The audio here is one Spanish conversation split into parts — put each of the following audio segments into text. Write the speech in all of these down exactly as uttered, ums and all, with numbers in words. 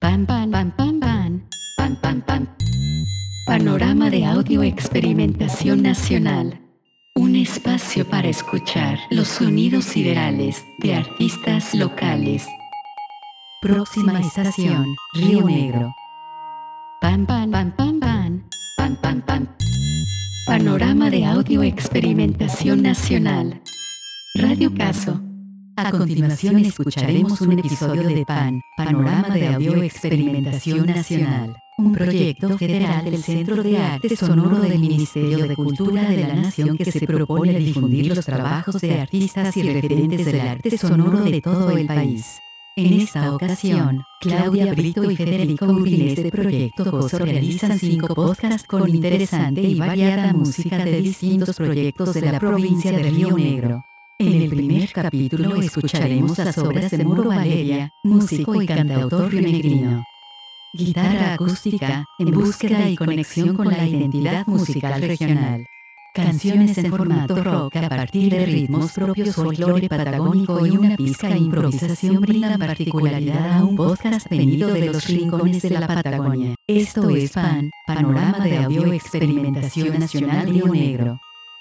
Pan, pan, pan, pan, pan, pan, pan, pan. Panorama de Audio Experimentación Nacional. Un espacio para escuchar los sonidos siderales de artistas locales. Próxima estación, Río Negro. Pan, pan, pan, pan, pan, pan, pan, pan. Panorama de Audio Experimentación Nacional. Radio Caso. A continuación escucharemos un episodio de PAN, Panorama de Audio Experimentación Nacional, un proyecto federal del Centro de Arte Sonoro del Ministerio de Cultura de la Nación que se propone difundir los trabajos de artistas y referentes del arte sonoro de todo el país. En esta ocasión, Claudia Brito y Federico Uriles de Proyecto Coso realizan cinco podcasts con interesante y variada música de distintos proyectos de la provincia de Río Negro. En el primer capítulo escucharemos las obras de Moro Valeria, músico y cantautor rionegrino. Guitarra acústica, en búsqueda y conexión con la identidad musical regional. Canciones en formato rock a partir de ritmos propios, folclore patagónico y una pizca improvisación brindan particularidad a un podcast venido de los rincones de la Patagonia. Esto es PAN, Panorama de Audio Experimentación Nacional Río Negro.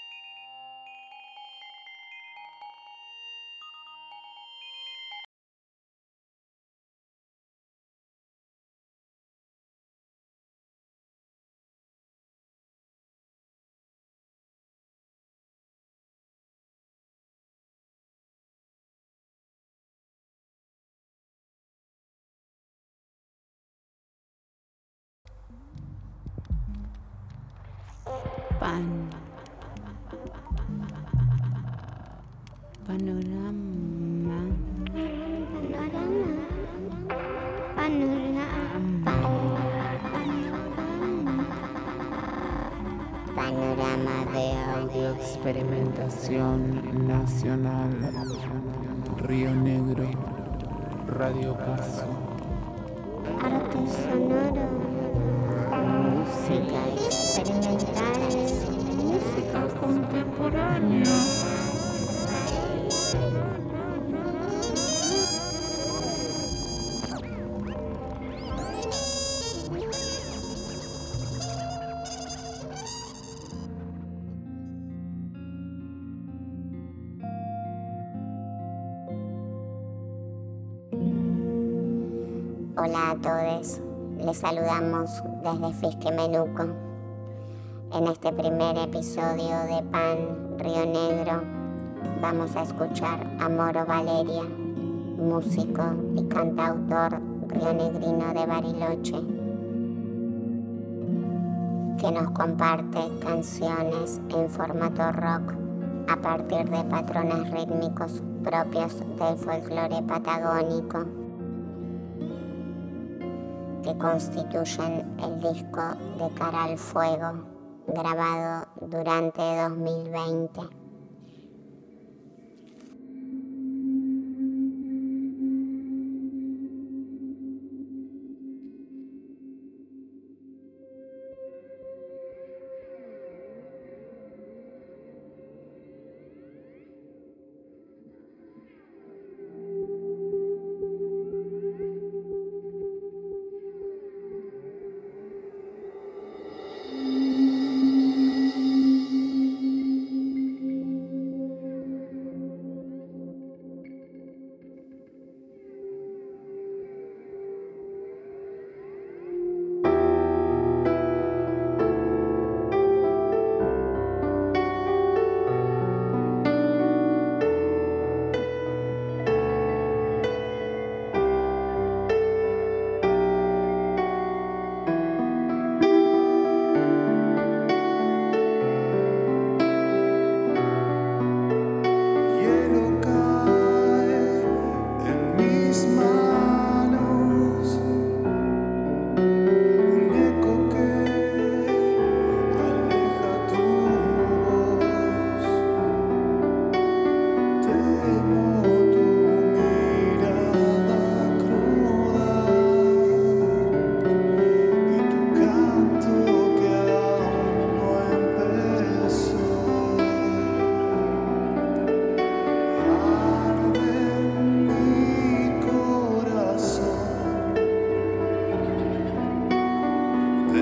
Pan. Panorama. Panorama. Panorama. Panorama de audio experimentación nacional. Río Negro. Radio Caso. Arte sonoro. Música experimental. Música contemporánea. Hola a todos, les saludamos desde Fisquemenuco. En este primer episodio de PAN Río Negro vamos a escuchar a Moro Valeria, músico y cantautor rionegrino de Bariloche, que nos comparte canciones en formato rock a partir de patrones rítmicos propios del folclore patagónico, que constituyen el disco De Cara al Fuego, grabado durante dos mil veinte.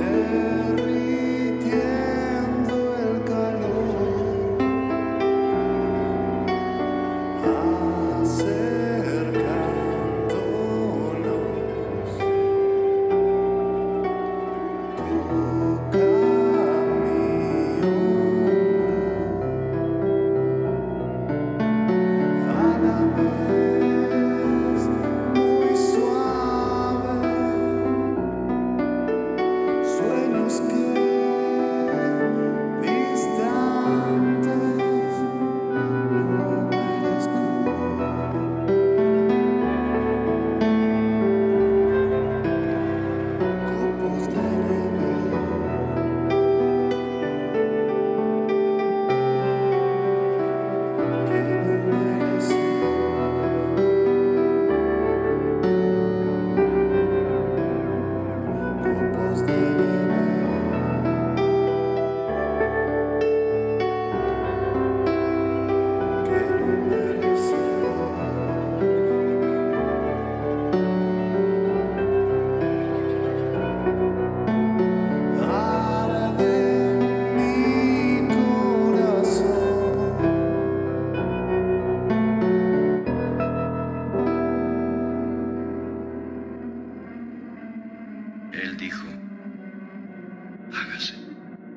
Él dijo, hágase.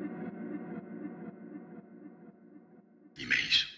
Y me hizo.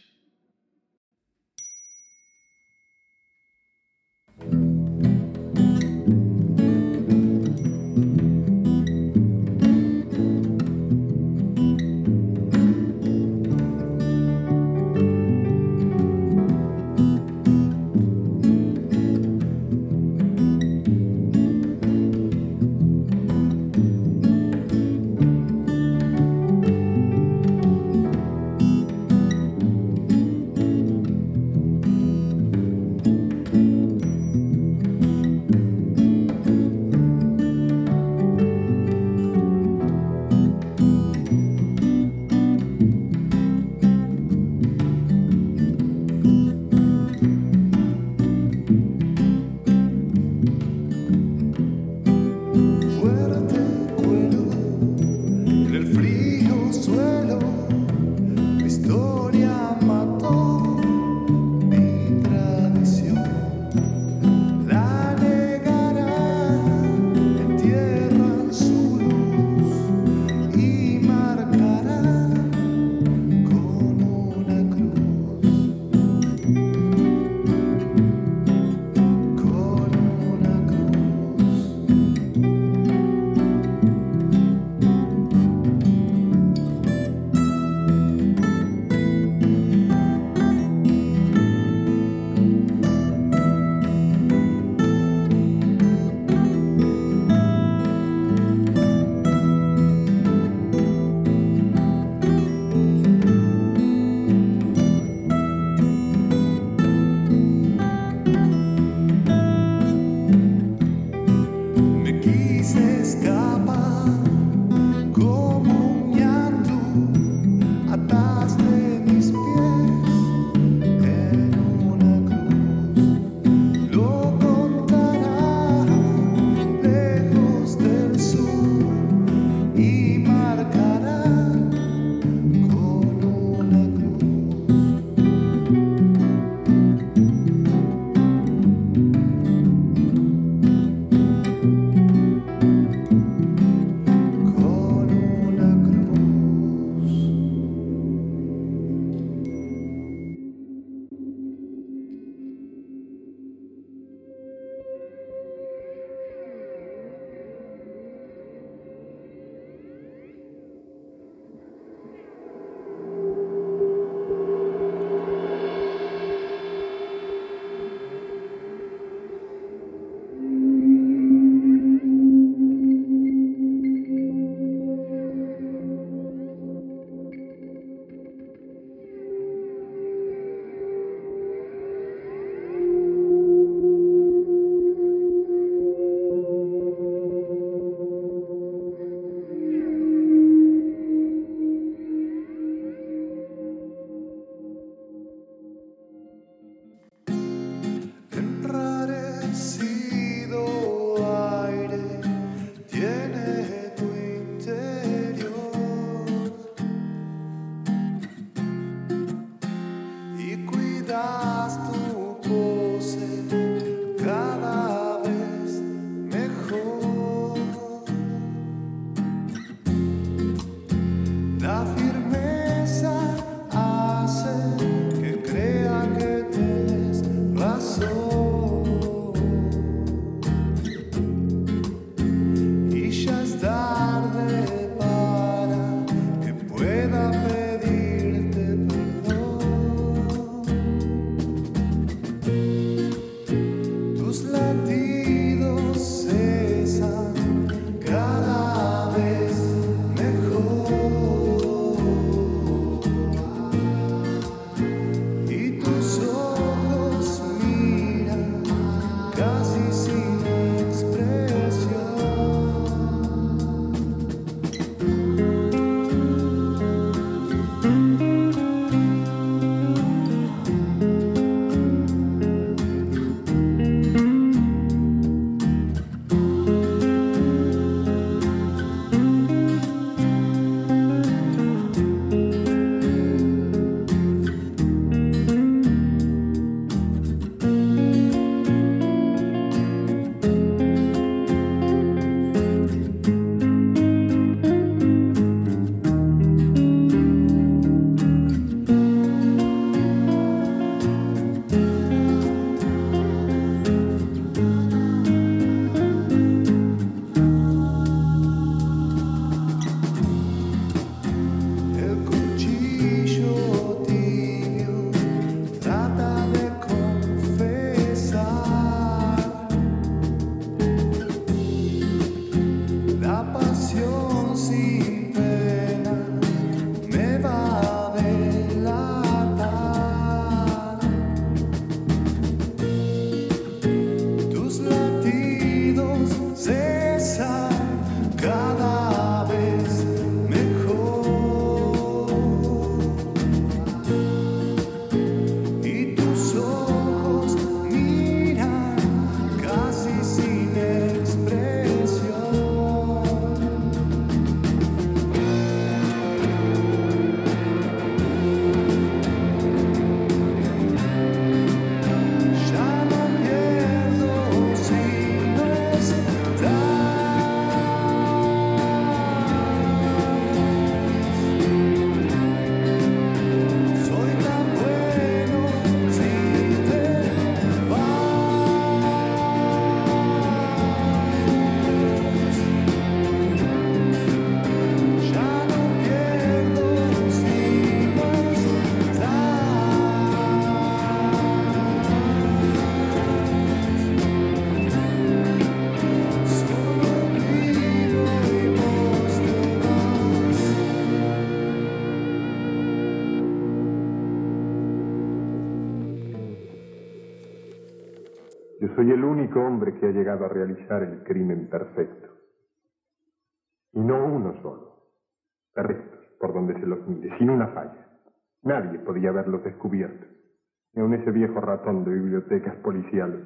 soy el único hombre que ha llegado a realizar el crimen perfecto. Y no uno solo, perfectos, por donde se los mire, sin una falla. Nadie podía haberlos descubierto, ni aun ese viejo ratón de bibliotecas policiales.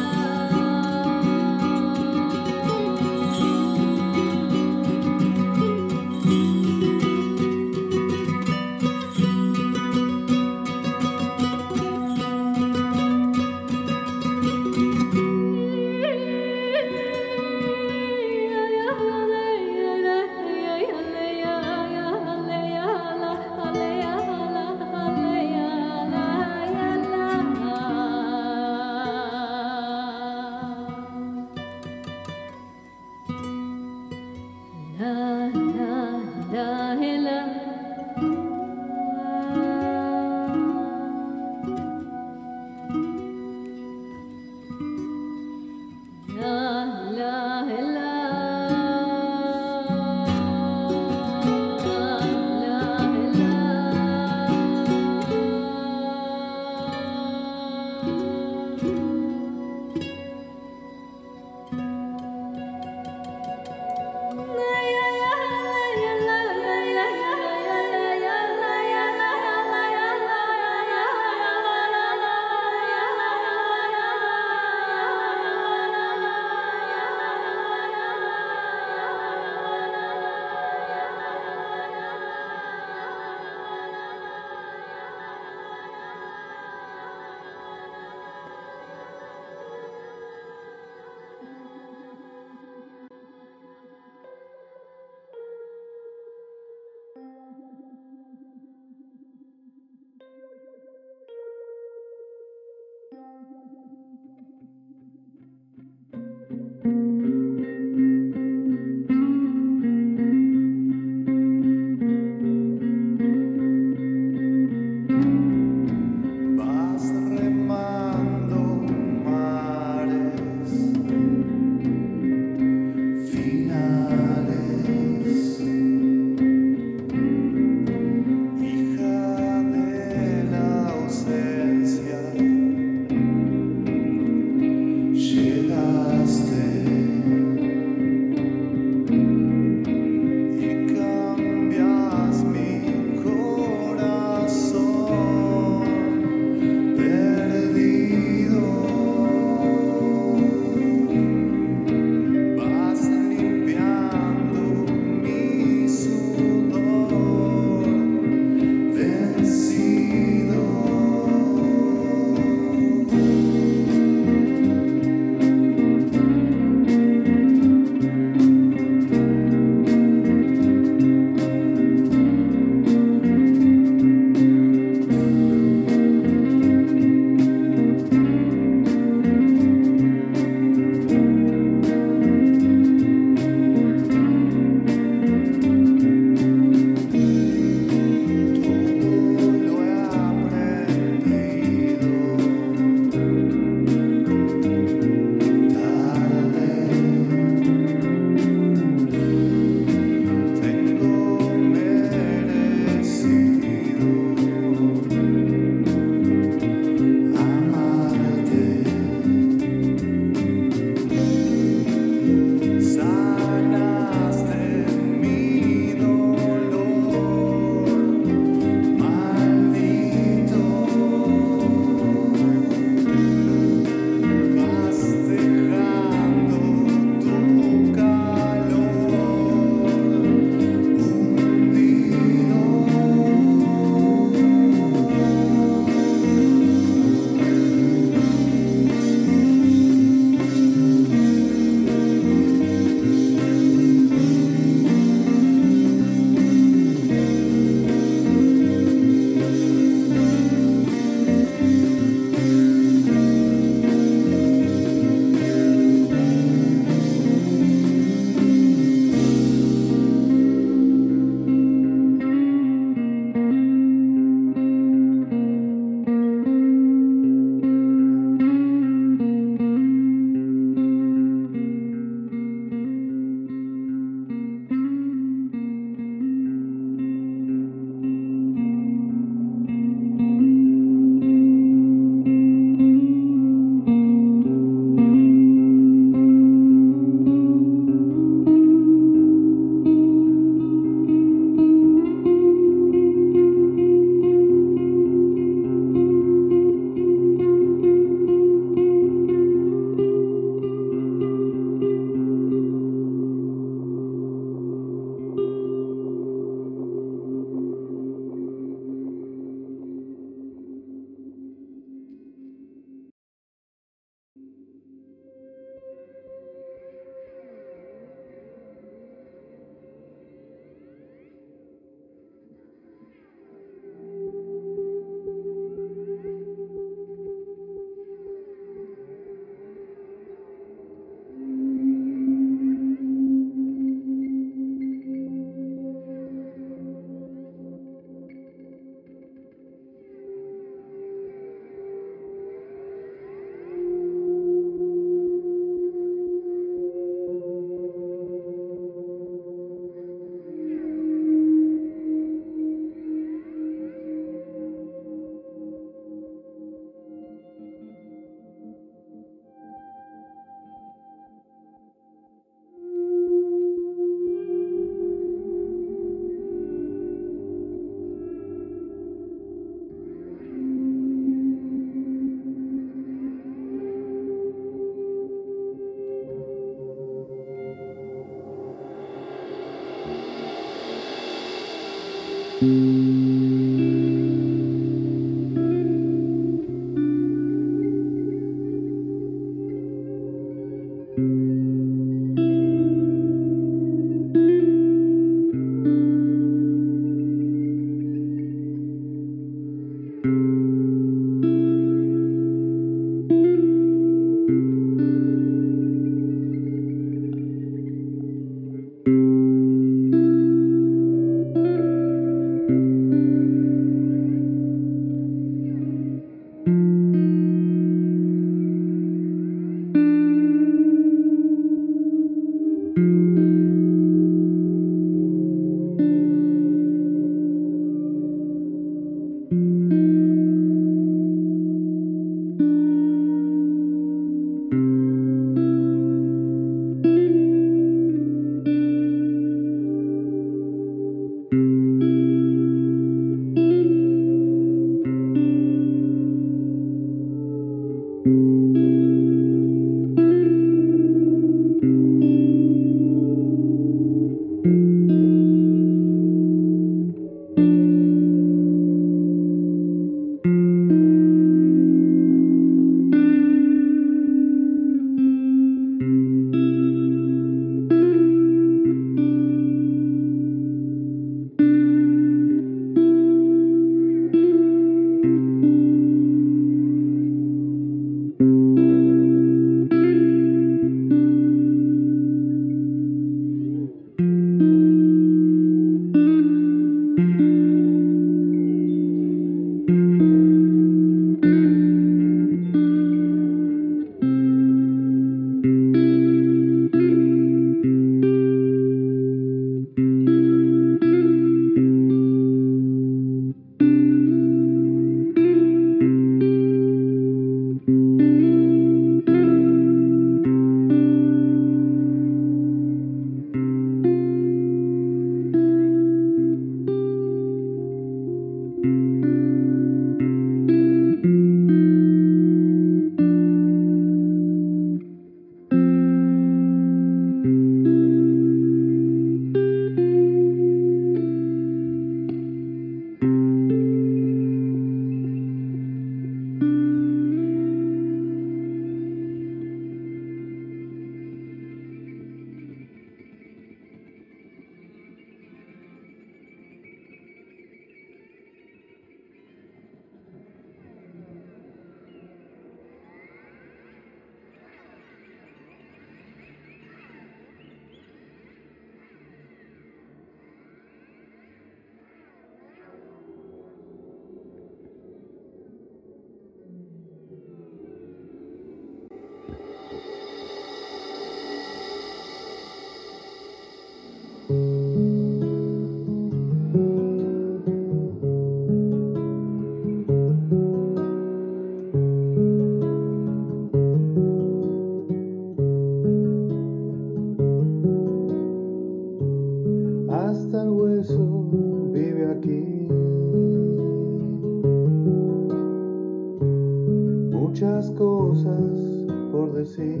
muchas cosas por decir,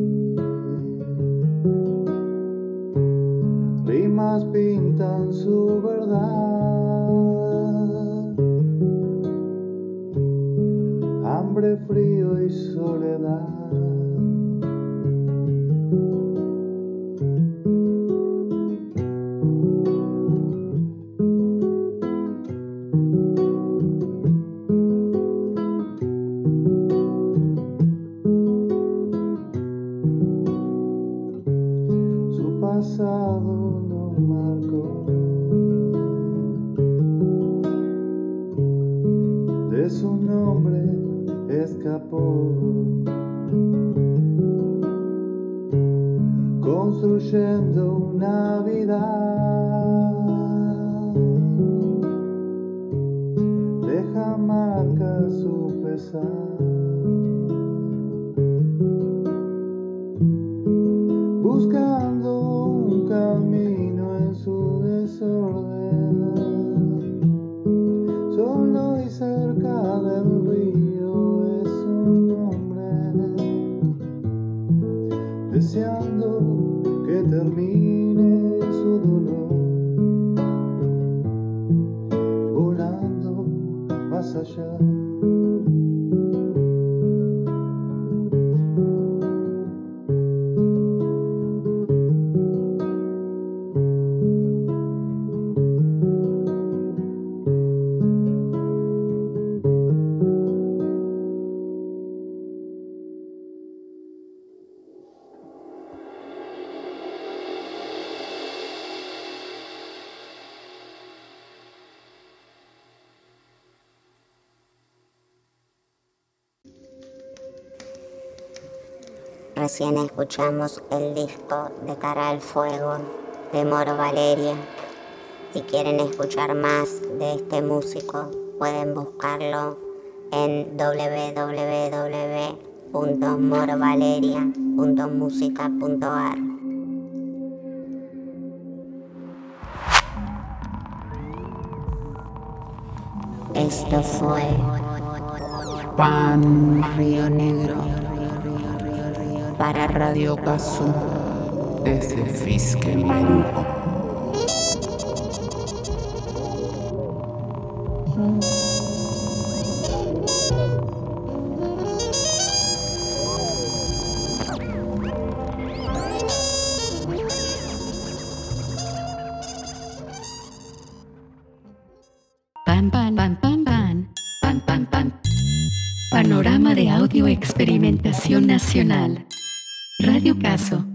rimas pintan su verdad, hambre, frío y soledad. Pasado lo marcó, de su nombre escapó, construyendo una vida, deja marca su pesar. Buscando un camino en su desorden, solo y cerca del río es un hombre, deseando que termine su dolor, Recién escuchamos el disco de Cara al Fuego de Moro Valeria. Si quieren escuchar más de este músico, pueden buscarlo en w w w punto moro valeria punto musica punto a r. Esto fue Pan Río Negro para Radio Casu desde Fisquemenco. Pan, pan, pan, pan, pan, pan, pan, pan. Panorama de audio experimentación nacional. Radio Caso.